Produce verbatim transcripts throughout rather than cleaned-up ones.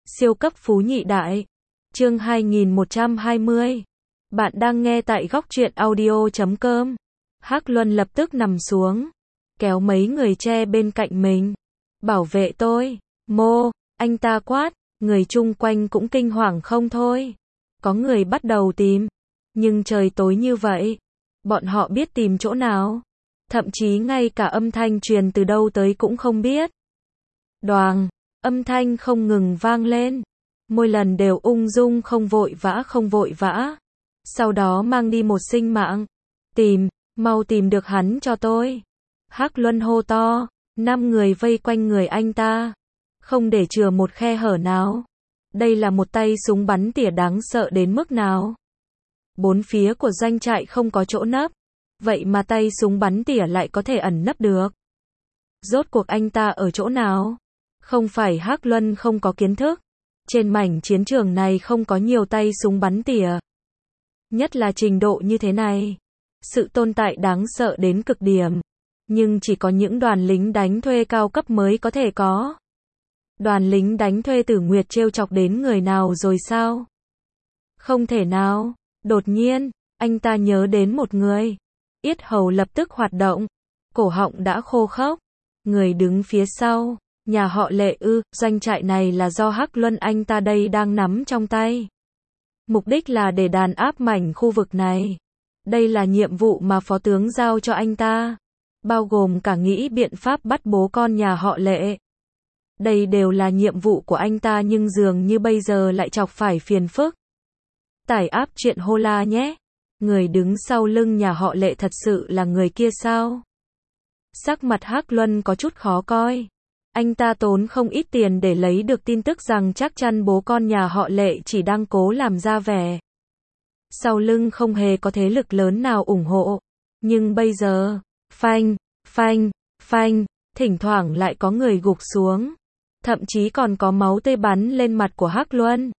Siêu cấp phú nhị đại. Chương hai nghìn một trăm hai mươi. Bạn đang nghe tại góc truyện audio chấm com. Hắc Luân lập tức nằm xuống, kéo mấy người che bên cạnh mình. Bảo vệ tôi, Mô, anh ta quát, người chung quanh cũng kinh hoàng không thôi. Có người bắt đầu tìm, nhưng trời tối như vậy, bọn họ biết tìm chỗ nào. Thậm chí ngay cả âm thanh truyền từ đâu tới cũng không biết. Đoàng, âm thanh không ngừng vang lên. Mỗi lần đều ung dung không vội vã không vội vã. Sau đó mang đi một sinh mạng. Tìm, mau tìm được hắn cho tôi. Hắc Luân hô to, năm người vây quanh người anh ta, không để chừa một khe hở nào. Đây là một tay súng bắn tỉa đáng sợ đến mức nào. Bốn phía của doanh trại không có chỗ nấp, vậy mà tay súng bắn tỉa lại có thể ẩn nấp được. Rốt cuộc anh ta ở chỗ nào? Không phải Hắc Luân không có kiến thức. Trên mảnh chiến trường này không có nhiều tay súng bắn tỉa. Nhất là trình độ như thế này. Sự tồn tại đáng sợ đến cực điểm. Nhưng chỉ có những đoàn lính đánh thuê cao cấp mới có thể có. Đoàn lính đánh thuê Tử Nguyệt trêu chọc đến người nào rồi sao? Không thể nào. Đột nhiên, anh ta nhớ đến một người. Yết hầu lập tức hoạt động. Cổ họng đã khô khốc. Người đứng phía sau. Nhà họ Lệ ư, doanh trại này là do Hắc Luân anh ta đây đang nắm trong tay. Mục đích là để đàn áp mảnh khu vực này. Đây là nhiệm vụ mà phó tướng giao cho anh ta. Bao gồm cả nghĩ biện pháp bắt bố con nhà họ Lệ. Đây đều là nhiệm vụ của anh ta nhưng dường như bây giờ lại chọc phải phiền phức. Tải app truyện hô la nhé. Người đứng sau lưng nhà họ Lệ thật sự là người kia sao? Sắc mặt Hắc Luân có chút khó coi. Anh ta tốn không ít tiền để lấy được tin tức rằng chắc chắn bố con nhà họ Lệ chỉ đang cố làm ra vẻ. Sau lưng không hề có thế lực lớn nào ủng hộ. Nhưng bây giờ, phanh, phanh, phanh, thỉnh thoảng lại có người gục xuống. Thậm chí còn có máu tươi bắn lên mặt của Hắc Luân.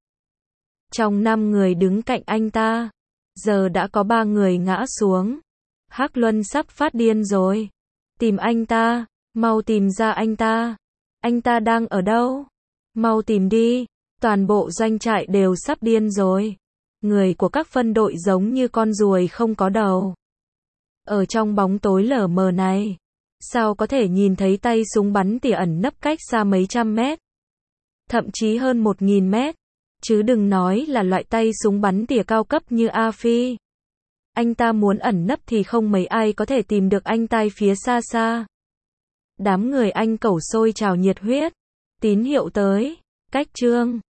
Trong năm người đứng cạnh anh ta, giờ đã có ba người ngã xuống. Hắc Luân sắp phát điên rồi. Tìm anh ta, mau tìm ra anh ta. Anh ta đang ở đâu? Mau tìm đi. Toàn bộ doanh trại đều sắp điên rồi. Người của các phân đội giống như con ruồi không có đầu. Ở trong bóng tối lờ mờ này, sao có thể nhìn thấy tay súng bắn tỉa ẩn nấp cách xa mấy trăm mét? Thậm chí hơn một nghìn mét. Chứ đừng nói là loại tay súng bắn tỉa cao cấp như A Phi. Anh ta muốn ẩn nấp thì không mấy ai có thể tìm được anh ta phía xa xa. Đám người Anh Cẩu sôi trào nhiệt huyết. Tín hiệu tới. Cách chương.